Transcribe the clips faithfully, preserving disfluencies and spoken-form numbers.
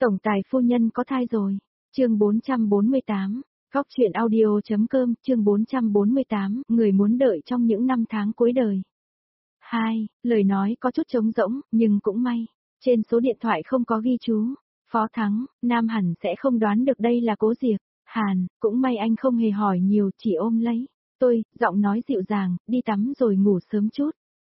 Tổng tài phu nhân có thai rồi. Chương bốn trăm bốn mươi tám, Góc truyện audio.com, chương bốn trăm bốn mươi tám, người muốn đợi trong những năm tháng cuối đời. hai. Lời nói có chút trống rỗng, nhưng cũng may. Trên số điện thoại không có ghi chú. Phó Thắng, Nam hẳn sẽ không đoán được đây là Cố Diệp. Hàn, cũng may anh không hề hỏi nhiều, chỉ ôm lấy. Tôi, giọng nói dịu dàng, đi tắm rồi ngủ sớm chút.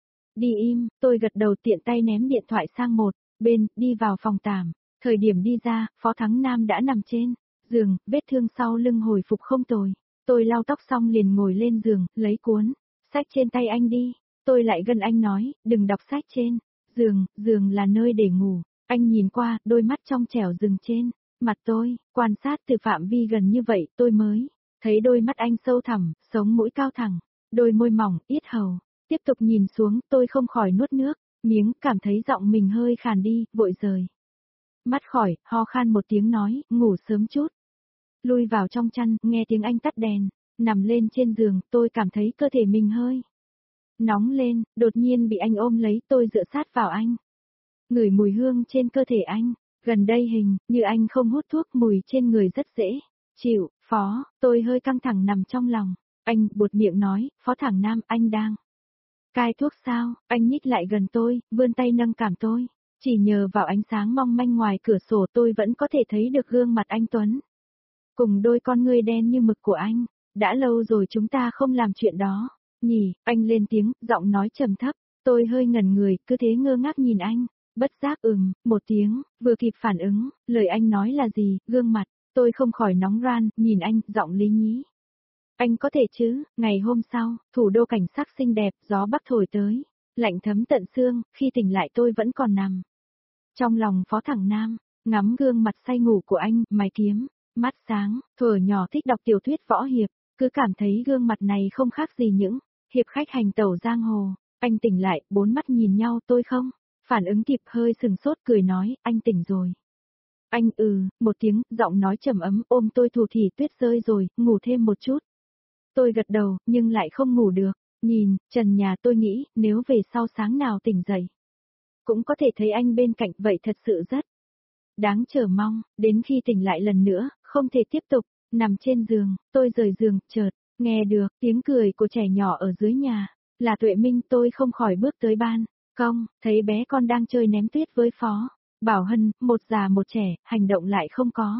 Đi im, tôi gật đầu tiện tay ném điện thoại sang một bên, đi vào phòng tạm. Thời điểm đi ra, Phó Thắng Nam đã nằm trên giường, vết thương sau lưng hồi phục không tồi. Tôi lau tóc xong liền ngồi lên giường, lấy cuốn sách trên tay anh đi. Tôi lại gần anh nói, đừng đọc sách trên giường, giường là nơi để ngủ. Anh nhìn qua, đôi mắt trong trẻo dừng trên mặt tôi, quan sát từ phạm vi gần như vậy tôi mới thấy đôi mắt anh sâu thẳm, sống mũi cao thẳng, đôi môi mỏng, yết hầu. Tiếp tục nhìn xuống, tôi không khỏi nuốt nước miếng, cảm thấy giọng mình hơi khàn đi, vội rời mắt khỏi, ho khan một tiếng nói, ngủ sớm chút. Lui vào trong chăn, nghe tiếng anh tắt đèn, nằm lên trên giường, tôi cảm thấy cơ thể mình hơi nóng lên, đột nhiên bị anh ôm lấy, tôi dựa sát vào anh. Ngửi mùi hương trên cơ thể anh, gần đây hình như anh không hút thuốc, mùi trên người rất dễ chịu. Phó, tôi hơi căng thẳng nằm trong lòng. Anh buột miệng nói, Phó Thẳng Nam, anh đang cai thuốc sao? Anh nhích lại gần tôi, vươn tay nâng cảm tôi. Chỉ nhờ vào ánh sáng mong manh ngoài cửa sổ tôi vẫn có thể thấy được gương mặt anh Tuấn. Cùng đôi con ngươi đen như mực của anh. Đã lâu rồi chúng ta không làm chuyện đó. Nhỉ, anh lên tiếng, giọng nói trầm thấp. Tôi hơi ngẩn người, cứ thế ngơ ngác nhìn anh. Bất giác ừm, một tiếng, vừa kịp phản ứng, lời anh nói là gì, gương mặt. Tôi không khỏi nóng ran, nhìn anh, giọng lý nhí. Anh có thể chứ? Ngày hôm sau, thủ đô cảnh sắc xinh đẹp, gió bắc thổi tới, lạnh thấm tận xương, khi tỉnh lại tôi vẫn còn nằm trong lòng Phó Thẳng Nam, ngắm gương mặt say ngủ của anh, mày kiếm, mắt sáng, thuở nhỏ thích đọc tiểu thuyết võ hiệp, cứ cảm thấy gương mặt này không khác gì những hiệp khách hành tẩu giang hồ. Anh tỉnh lại, bốn mắt nhìn nhau, tôi không phản ứng kịp, hơi sừng sốt cười nói, anh tỉnh rồi. Anh ừ, một tiếng, giọng nói trầm ấm, ôm tôi thủ thỉ, tuyết rơi rồi, ngủ thêm một chút. Tôi gật đầu, nhưng lại không ngủ được. Nhìn trần nhà, tôi nghĩ, nếu về sau sáng nào tỉnh dậy cũng có thể thấy anh bên cạnh, vậy thật sự rất đáng chờ mong. Đến khi tỉnh lại lần nữa, không thể tiếp tục nằm trên giường, tôi rời giường, chợt nghe được tiếng cười của trẻ nhỏ ở dưới nhà. Là Tuệ Minh. Tôi không khỏi bước tới ban công, thấy bé con đang chơi ném tuyết với Phó Bảo Hân, một già một trẻ, hành động lại không có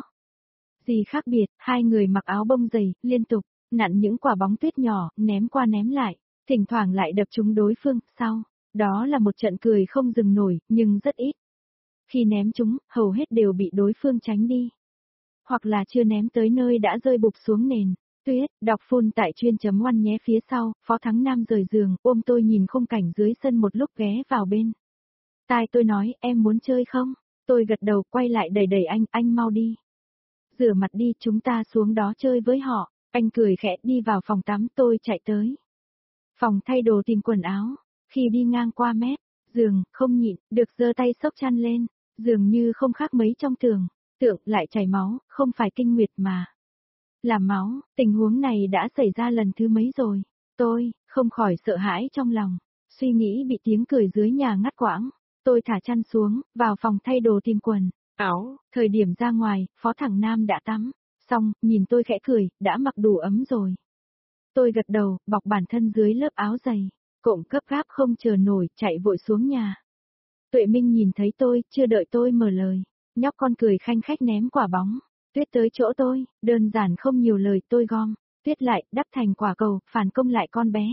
gì khác biệt. Hai người mặc áo bông dày, liên tục nặn những quả bóng tuyết nhỏ, ném qua ném lại, thỉnh thoảng lại đập trúng đối phương. Sau đó là một trận cười không dừng nổi, nhưng rất ít. Khi ném chúng, hầu hết đều bị đối phương tránh đi. Hoặc là chưa ném tới nơi đã rơi bụp xuống nền tuyết. Đọc phun tại chuyên chấm oăn nhé. Phía sau, Phó Thắng Nam rời giường, ôm tôi nhìn khung cảnh dưới sân một lúc, ghé vào bên tai tôi nói, em muốn chơi không? Tôi gật đầu, quay lại đẩy đẩy anh, anh mau đi rửa mặt đi, chúng ta xuống đó chơi với họ. Anh cười khẽ đi vào phòng tắm, tôi chạy tới phòng thay đồ tìm quần áo. Khi đi ngang qua mép giường, không nhịn được giơ tay xốc chăn lên, dường như không khác mấy trong tưởng tượng, lại chảy máu, không phải kinh nguyệt mà là máu. Tình huống này đã xảy ra lần thứ mấy rồi. Tôi không khỏi sợ hãi trong lòng, suy nghĩ bị tiếng cười dưới nhà ngắt quãng. Tôi thả chăn xuống, vào phòng thay đồ tìm quần áo. Thời điểm ra ngoài, Phó Thẳng Nam đã tắm xong, nhìn tôi khẽ cười, đã mặc đủ ấm rồi. Tôi gật đầu, bọc bản thân dưới lớp áo dày, cộm gấp gáp không chờ nổi, chạy vội xuống nhà. Tuệ Minh nhìn thấy tôi, chưa đợi tôi mở lời, nhóc con cười khanh khách ném quả bóng tuyết tới chỗ tôi, đơn giản không nhiều lời, tôi gom tuyết lại, đắp thành quả cầu, phản công lại con bé.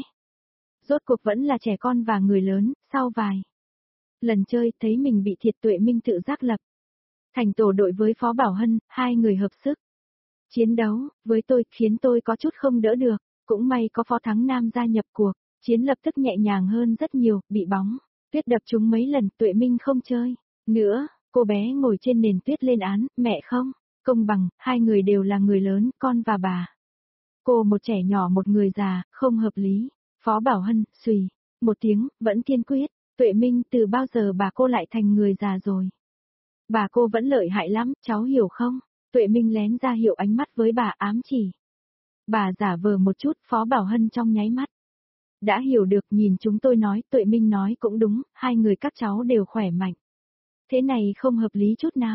Rốt cuộc vẫn là trẻ con và người lớn. Sau vài lần chơi, thấy mình bị thiệt, Tuệ Minh tự giác lập thành tổ đội với Phó Bảo Hân, hai người hợp sức chiến đấu với tôi, khiến tôi có chút không đỡ được. Cũng may có Phó Thắng Nam gia nhập cuộc chiến, lập tức nhẹ nhàng hơn rất nhiều. Bị bóng tuyết đập trúng mấy lần, Tuệ Minh không chơi nữa. Cô bé ngồi trên nền tuyết lên án, mẹ không công bằng, hai người đều là người lớn, con và bà. Cô một trẻ nhỏ một người già, không hợp lý. Phó Bảo Hân, xùy một tiếng, vẫn kiên quyết. Tuệ Minh, từ bao giờ bà cô lại thành người già rồi? Bà cô vẫn lợi hại lắm, cháu hiểu không? Tuệ Minh lén ra hiệu ánh mắt với bà, ám chỉ bà giả vờ một chút. Phó Bảo Hân trong nháy mắt đã hiểu được, nhìn chúng tôi nói, Tuệ Minh nói cũng đúng, hai người các cháu đều khỏe mạnh. Thế này không hợp lý chút nào.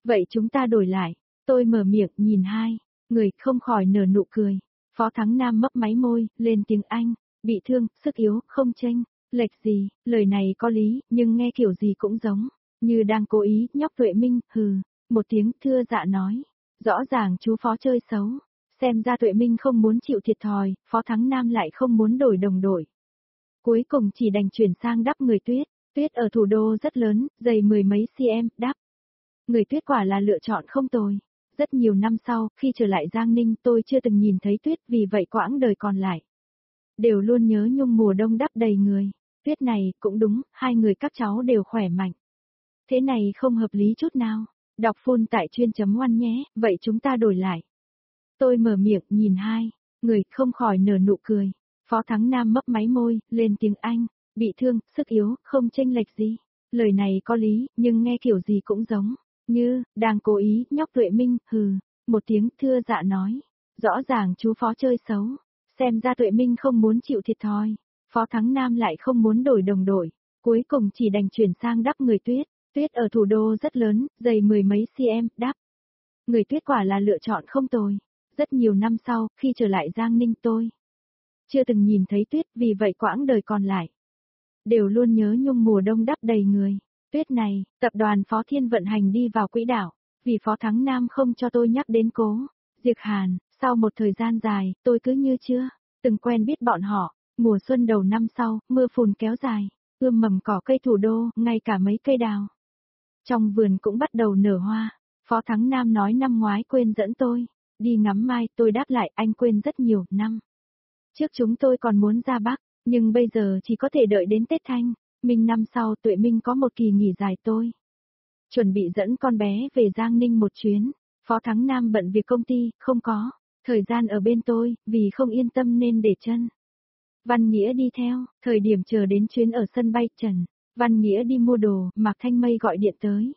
Vậy chúng ta đổi lại. Tôi mở miệng nhìn hai người không khỏi nở nụ cười. Phó Thắng Nam mấp máy môi, lên tiếng Anh. Bị thương, sức yếu, không chênh lệch gì, lời này có lý, nhưng nghe kiểu gì cũng giống. Như đang cố ý, nhóc Tuệ Minh, hừ. Một tiếng thưa dạ nói. Rõ ràng chú Phó chơi xấu. Xem ra Tuệ Minh không muốn chịu thiệt thòi, Phó Thắng Nam lại không muốn đổi đồng đội. Cuối cùng chỉ đành chuyển sang đắp người tuyết. Tuyết ở thủ đô rất lớn, dày mười mấy cm, đắp. Người tuyết quả là lựa chọn không tồi. Rất nhiều năm sau, khi trở lại Giang Ninh tôi chưa từng nhìn thấy tuyết, vì vậy quãng đời còn lại. Đều luôn nhớ nhung mùa đông đắp đầy người. Tuyết này, cũng đúng, hai người các cháu đều khỏe mạnh. Thế này không hợp lý chút nào. Đọc full tại chuyên chấm oan nhé, vậy chúng ta đổi lại. Tôi mở miệng nhìn hai người không khỏi nở nụ cười. Phó Thắng Nam mấp máy môi, lên tiếng Anh. Bị thương, sức yếu, không chênh lệch gì. Lời này có lý, nhưng nghe kiểu gì cũng giống. Như, đang cố ý, nhóc Tuệ Minh, hừ. Một tiếng thưa dạ nói. Rõ ràng chú Phó chơi xấu. Xem ra Tuệ Minh không muốn chịu thiệt thòi. Phó Thắng Nam lại không muốn đổi đồng đội. Cuối cùng chỉ đành chuyển sang đắp người tuyết. Tuyết ở thủ đô rất lớn, dày mười mấy cm, đắp. Người tuyết quả là lựa chọn không tồi. Rất nhiều năm sau, khi trở lại Giang Ninh tôi chưa từng nhìn thấy tuyết, vì vậy quãng đời còn lại. Đều luôn nhớ nhung mùa đông đắp đầy người. Tuyết này, tập đoàn Phó Thiên vận hành đi vào quỹ đạo, vì Phó Thắng Nam không cho tôi nhắc đến Cố Diệc Hàn, sau một thời gian dài, tôi cứ như chưa từng quen biết bọn họ. Mùa xuân đầu năm sau, mưa phùn kéo dài, ươm mầm cỏ cây thủ đô, ngay cả mấy cây đào trong vườn cũng bắt đầu nở hoa. Phó Thắng Nam nói năm ngoái quên dẫn tôi đi ngắm mai, tôi đáp lại anh quên rất nhiều năm. Trước chúng tôi còn muốn ra Bắc, nhưng bây giờ chỉ có thể đợi đến Tết Thanh Minh năm sau. Tuệ Minh có một kỳ nghỉ dài, tôi chuẩn bị dẫn con bé về Giang Ninh một chuyến. Phó Thắng Nam bận việc công ty, không có thời gian ở bên tôi, vì không yên tâm nên để chân Văn Nghĩa đi theo. Thời điểm chờ đến chuyến ở sân bay, Trần Văn Nghĩa đi mua đồ, Mạc Thanh Mây gọi điện tới.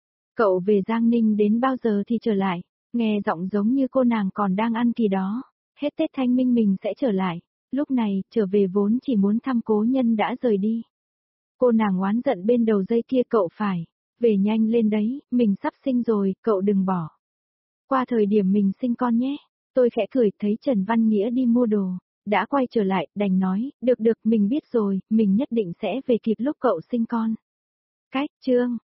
Cậu về Giang Ninh đến bao giờ thì trở lại? Nghe giọng giống như cô nàng còn đang ăn kỳ đó. Hết Tết Thanh Minh mình sẽ trở lại. Lúc này, trở về vốn chỉ muốn thăm cố nhân đã rời đi. Cô nàng oán giận bên đầu dây kia, cậu phải về nhanh lên đấy, mình sắp sinh rồi, cậu đừng bỏ qua thời điểm mình sinh con nhé. Tôi khẽ cười, thấy Trần Văn Nghĩa đi mua đồ đã quay trở lại, đành nói, được được, mình biết rồi, mình nhất định sẽ về kịp lúc cậu sinh con. Cách chương